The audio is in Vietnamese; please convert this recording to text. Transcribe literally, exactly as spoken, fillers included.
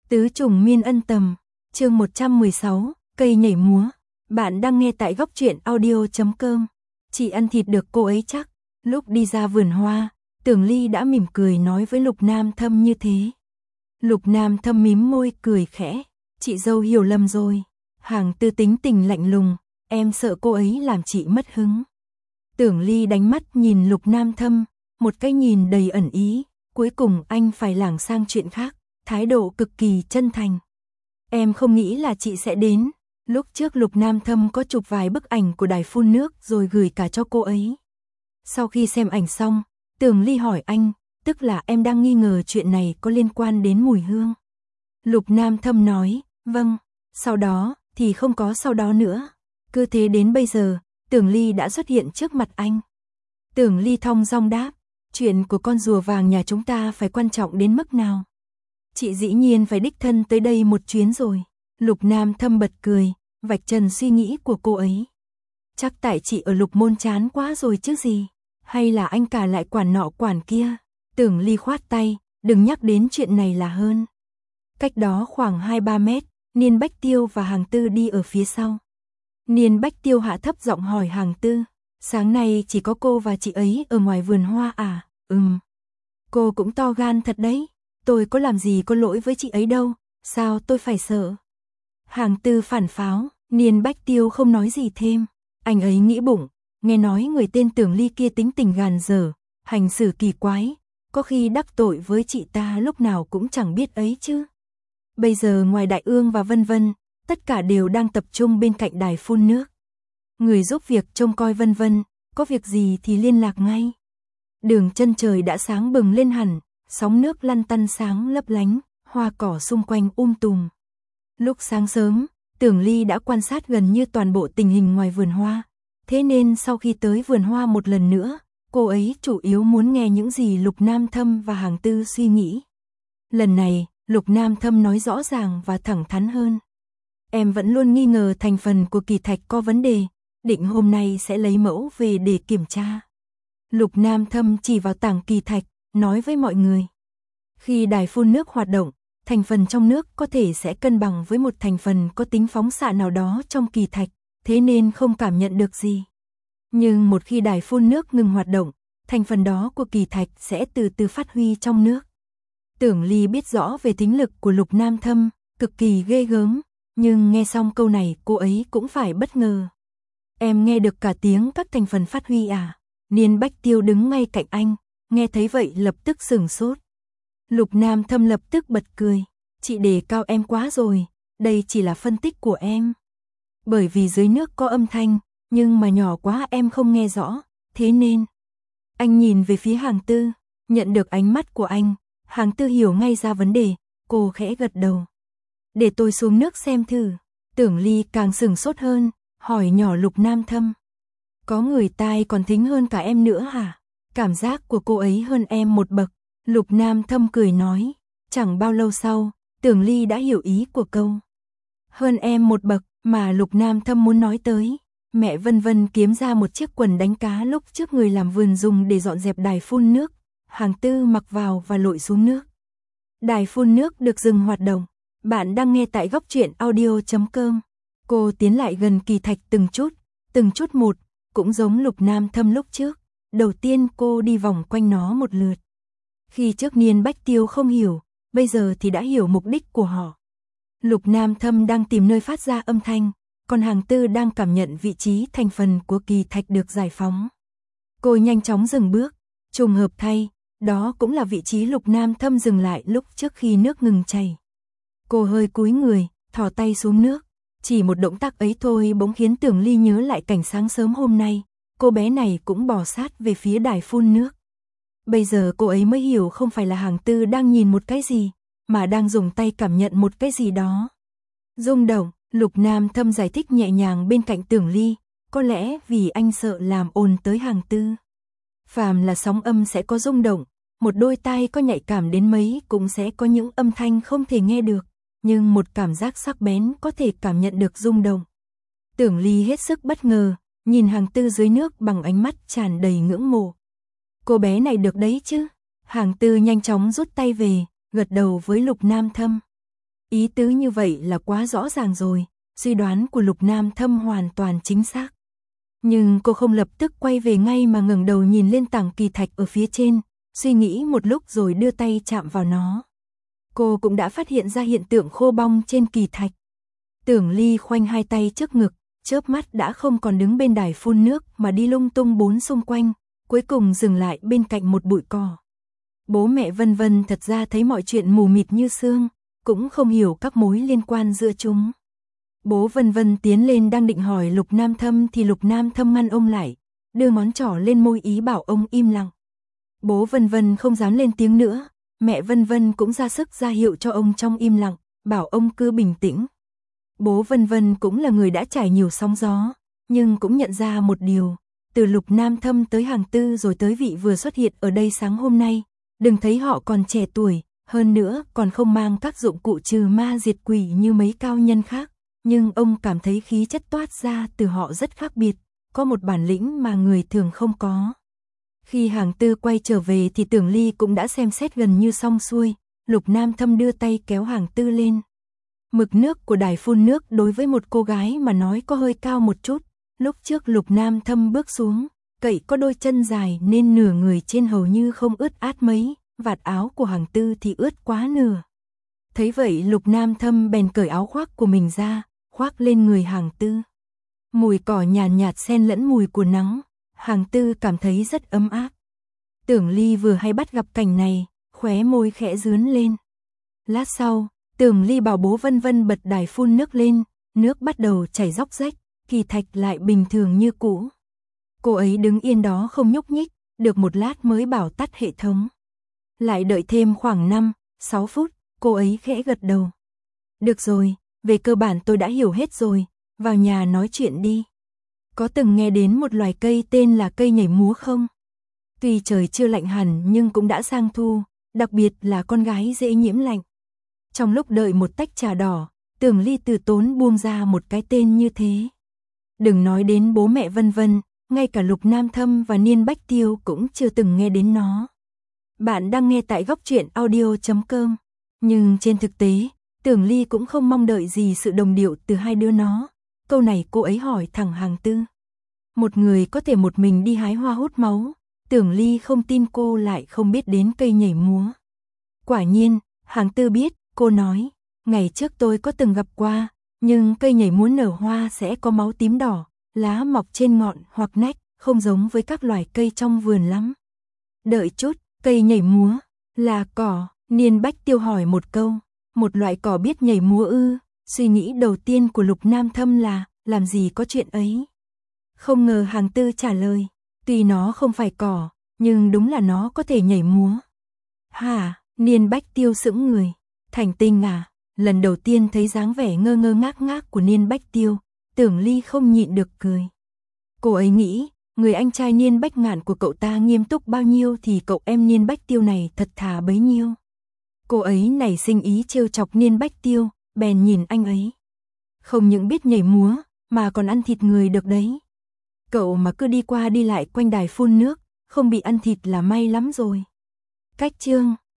Tứ trùng miên ân tầm, chương một trăm mười sáu, cây nhảy múa. Bạn đang nghe tại góc truyện audio chấm com. Chị ăn thịt được cô ấy chắc. Lúc đi ra vườn hoa, Tưởng Ly đã mỉm cười nói với Lục Nam Thâm như thế. Lục Nam Thâm mím môi cười khẽ. Chị dâu hiểu lầm rồi. Hàng Tư tính tình lạnh lùng, em sợ cô ấy làm chị mất hứng. Tưởng Ly đánh mắt nhìn Lục Nam Thâm, một cái nhìn đầy ẩn ý. Cuối cùng anh phải lảng sang chuyện khác, thái độ cực kỳ chân thành. Em không nghĩ là chị sẽ đến. Lúc trước Lục Nam Thâm có chụp vài bức ảnh của đài phun nước rồi gửi cả cho cô ấy. Sau khi xem ảnh xong, Tưởng Ly hỏi anh, tức là em đang nghi ngờ chuyện này có liên quan đến mùi hương. Lục Nam Thâm nói, vâng, sau đó thì không có sau đó nữa. Cứ thế đến bây giờ, Tưởng Ly đã xuất hiện trước mặt anh. Tưởng Ly thong dong đáp, chuyện của con rùa vàng nhà chúng ta phải quan trọng đến mức nào? Chị dĩ nhiên phải đích thân tới đây một chuyến rồi. Lục Nam Thâm bật cười, vạch trần suy nghĩ của cô ấy. Chắc tại chị ở Lục Môn chán quá rồi chứ gì. Hay là anh cả lại quản nọ quản kia. Tưởng Ly khoát tay, đừng nhắc đến chuyện này là hơn. Cách đó khoảng hai ba mét, Niên Bách Tiêu và Hàng Tư đi ở phía sau. Niên Bách Tiêu hạ thấp giọng hỏi Hàng Tư, sáng nay chỉ có cô và chị ấy ở ngoài vườn hoa à? Ừm. Cô cũng to gan thật đấy. Tôi có làm gì có lỗi với chị ấy đâu, sao tôi phải sợ? Hàng Tư phản pháo, Niên Bách Tiêu không nói gì thêm. Anh ấy nghĩ bụng, nghe nói người tên Tưởng Ly kia tính tình gàn dở, hành xử kỳ quái, có khi đắc tội với chị ta lúc nào cũng chẳng biết ấy chứ. Bây giờ ngoài Đại Ương và Vân Vân, tất cả đều đang tập trung bên cạnh đài phun nước. Người giúp việc trông coi Vân Vân, có việc gì thì liên lạc ngay. Đường chân trời đã sáng bừng lên hẳn, sóng nước lăn tăn sáng lấp lánh, hoa cỏ xung quanh um tùm. Lúc sáng sớm, Tưởng Ly đã quan sát gần như toàn bộ tình hình ngoài vườn hoa. Thế nên sau khi tới vườn hoa một lần nữa, cô ấy chủ yếu muốn nghe những gì Lục Nam Thâm và Hàng Tư suy nghĩ. Lần này, Lục Nam Thâm nói rõ ràng và thẳng thắn hơn. Em vẫn luôn nghi ngờ thành phần của kỳ thạch có vấn đề, định hôm nay sẽ lấy mẫu về để kiểm tra. Lục Nam Thâm chỉ vào tảng kỳ thạch, nói với mọi người. Khi đài phun nước hoạt động, thành phần trong nước có thể sẽ cân bằng với một thành phần có tính phóng xạ nào đó trong kỳ thạch, thế nên không cảm nhận được gì. Nhưng một khi đài phun nước ngừng hoạt động, thành phần đó của kỳ thạch sẽ từ từ phát huy trong nước. Tưởng Ly biết rõ về thính lực của Lục Nam Thâm, cực kỳ ghê gớm, nhưng nghe xong câu này cô ấy cũng phải bất ngờ. Em nghe được cả tiếng các thành phần phát huy à? Niên Bách Tiêu đứng ngay cạnh anh, nghe thấy vậy lập tức sửng sốt. Lục Nam Thâm lập tức bật cười, chị đề cao em quá rồi, đây chỉ là phân tích của em. Bởi vì dưới nước có âm thanh, nhưng mà nhỏ quá em không nghe rõ, thế nên. Anh nhìn về phía Hàng Tư, nhận được ánh mắt của anh, Hàng Tư hiểu ngay ra vấn đề, cô khẽ gật đầu. Để tôi xuống nước xem thử. Tưởng Ly càng sửng sốt hơn, hỏi nhỏ Lục Nam Thâm. Có người tai còn thính hơn cả em nữa hả? Cảm giác của cô ấy hơn em một bậc. Lục Nam Thâm cười nói. Chẳng bao lâu sau, Tưởng Ly đã hiểu ý của câu hơn em một bậc mà Lục Nam Thâm muốn nói tới. Mẹ Vân Vân kiếm ra một chiếc quần đánh cá lúc trước người làm vườn dùng để dọn dẹp đài phun nước. Hàng Tư mặc vào và lội xuống nước. Đài phun nước được dừng hoạt động. Bạn đang nghe tại góc truyện audio chấm com. Cô tiến lại gần kỳ thạch từng chút, từng chút một, cũng giống Lục Nam Thâm lúc trước. Đầu tiên cô đi vòng quanh nó một lượt. Khi trước Niên Bách Tiêu không hiểu, bây giờ thì đã hiểu mục đích của họ. Lục Nam Thâm đang tìm nơi phát ra âm thanh, còn Hàng Tư đang cảm nhận vị trí thành phần của kỳ thạch được giải phóng. Cô nhanh chóng dừng bước, trùng hợp thay, đó cũng là vị trí Lục Nam Thâm dừng lại lúc trước khi nước ngừng chảy. Cô hơi cúi người, thò tay xuống nước. Chỉ một động tác ấy thôi bỗng khiến Tưởng Ly nhớ lại cảnh sáng sớm hôm nay, cô bé này cũng bò sát về phía đài phun nước. Bây giờ cô ấy mới hiểu không phải là Hàng Tư đang nhìn một cái gì, mà đang dùng tay cảm nhận một cái gì đó. Rung động, Lục Nam Thâm giải thích nhẹ nhàng bên cạnh Tưởng Ly, có lẽ vì anh sợ làm ồn tới Hàng Tư. Phàm là sóng âm sẽ có rung động, một đôi tai có nhạy cảm đến mấy cũng sẽ có những âm thanh không thể nghe được. Nhưng một cảm giác sắc bén có thể cảm nhận được rung động. Tưởng Ly hết sức bất ngờ, nhìn Hàng Tư dưới nước bằng ánh mắt tràn đầy ngưỡng mộ. Cô bé này được đấy chứ? Hàng Tư nhanh chóng rút tay về, gật đầu với Lục Nam Thâm. Ý tứ như vậy là quá rõ ràng rồi, suy đoán của Lục Nam Thâm hoàn toàn chính xác. Nhưng cô không lập tức quay về ngay mà ngẩng đầu nhìn lên tảng kỳ thạch ở phía trên, suy nghĩ một lúc rồi đưa tay chạm vào nó. Cô cũng đã phát hiện ra hiện tượng khô bong trên kỳ thạch. Tưởng Ly khoanh hai tay trước ngực, chớp mắt đã không còn đứng bên đài phun nước mà đi lung tung bốn xung quanh, cuối cùng dừng lại bên cạnh một bụi cỏ. Bố mẹ Vân Vân thật ra thấy mọi chuyện mù mịt như sương, cũng không hiểu các mối liên quan giữa chúng. Bố Vân Vân tiến lên đang định hỏi Lục Nam Thâm thì Lục Nam Thâm ngăn ông lại, đưa ngón trỏ lên môi ý bảo ông im lặng. Bố Vân Vân không dám lên tiếng nữa, mẹ Vân Vân cũng ra sức ra hiệu cho ông trong im lặng, bảo ông cứ bình tĩnh. Bố Vân Vân cũng là người đã trải nhiều sóng gió, nhưng cũng nhận ra một điều, từ Lục Nam Thâm tới Hàng Tư rồi tới vị vừa xuất hiện ở đây sáng hôm nay, đừng thấy họ còn trẻ tuổi, hơn nữa còn không mang các dụng cụ trừ ma diệt quỷ như mấy cao nhân khác, nhưng ông cảm thấy khí chất toát ra từ họ rất khác biệt, có một bản lĩnh mà người thường không có. Khi Hàng Tư quay trở về thì Tưởng Ly cũng đã xem xét gần như xong xuôi, Lục Nam Thâm đưa tay kéo Hàng Tư lên. Mực nước của đài phun nước đối với một cô gái mà nói có hơi cao một chút, lúc trước Lục Nam Thâm bước xuống, cậy có đôi chân dài nên nửa người trên hầu như không ướt át mấy, vạt áo của Hàng Tư thì ướt quá nửa. Thấy vậy Lục Nam Thâm bèn cởi áo khoác của mình ra, khoác lên người Hàng Tư. Mùi cỏ nhàn nhạt xen lẫn mùi của nắng, Hàng Tư cảm thấy rất ấm áp. Tưởng Ly vừa hay bắt gặp cảnh này, khóe môi khẽ rướn lên. Lát sau, Tưởng Ly bảo bố Vân Vân bật đài phun nước lên, nước bắt đầu chảy róc rách, kỳ thạch lại bình thường như cũ. Cô ấy đứng yên đó không nhúc nhích, được một lát mới bảo tắt hệ thống. Lại đợi thêm khoảng năm, sáu phút, cô ấy khẽ gật đầu. Được rồi, về cơ bản tôi đã hiểu hết rồi, vào nhà nói chuyện đi. Có từng nghe đến một loài cây tên là cây nhảy múa không? Tuy trời chưa lạnh hẳn nhưng cũng đã sang thu, đặc biệt là con gái dễ nhiễm lạnh. Trong lúc đợi một tách trà đỏ, Tưởng Ly từ tốn buông ra một cái tên như thế. Đừng nói đến bố mẹ Vân Vân, ngay cả Lục Nam Thâm và Niên Bách Tiêu cũng chưa từng nghe đến nó. Bạn đang nghe tại góc truyện audio chấm com. Nhưng trên thực tế, Tưởng Ly cũng không mong đợi gì sự đồng điệu từ hai đứa nó. Câu này cô ấy hỏi thẳng Hàng Tư. Một người có thể một mình đi hái hoa hút máu, Tưởng Ly không tin cô lại không biết đến cây nhảy múa. Quả nhiên, Hàng Tư biết, cô nói, ngày trước tôi có từng gặp qua, nhưng cây nhảy múa nở hoa sẽ có máu tím đỏ, lá mọc trên ngọn hoặc nách, không giống với các loài cây trong vườn lắm. Đợi chút, cây nhảy múa, là cỏ, Niên Bách Tiêu hỏi một câu, một loại cỏ biết nhảy múa ư? Suy nghĩ đầu tiên của Lục Nam Thâm là, làm gì có chuyện ấy. Không ngờ Hàng Tư trả lời, tuy nó không phải cỏ, nhưng đúng là nó có thể nhảy múa. Hả, Niên Bách Tiêu sững người, Thành Tinh à? Lần đầu tiên thấy dáng vẻ ngơ ngơ ngác ngác của Niên Bách Tiêu, Tưởng Ly không nhịn được cười. Cô ấy nghĩ, người anh trai Niên Bách Ngạn của cậu ta nghiêm túc bao nhiêu thì cậu em Niên Bách Tiêu này thật thà bấy nhiêu. Cô ấy nảy sinh ý trêu chọc Niên Bách Tiêu, bèn nhìn anh ấy. Không những biết nhảy múa, mà còn ăn thịt người được đấy. Cậu mà cứ đi qua đi lại quanh đài phun nước, không bị ăn thịt là may lắm rồi. Cách chương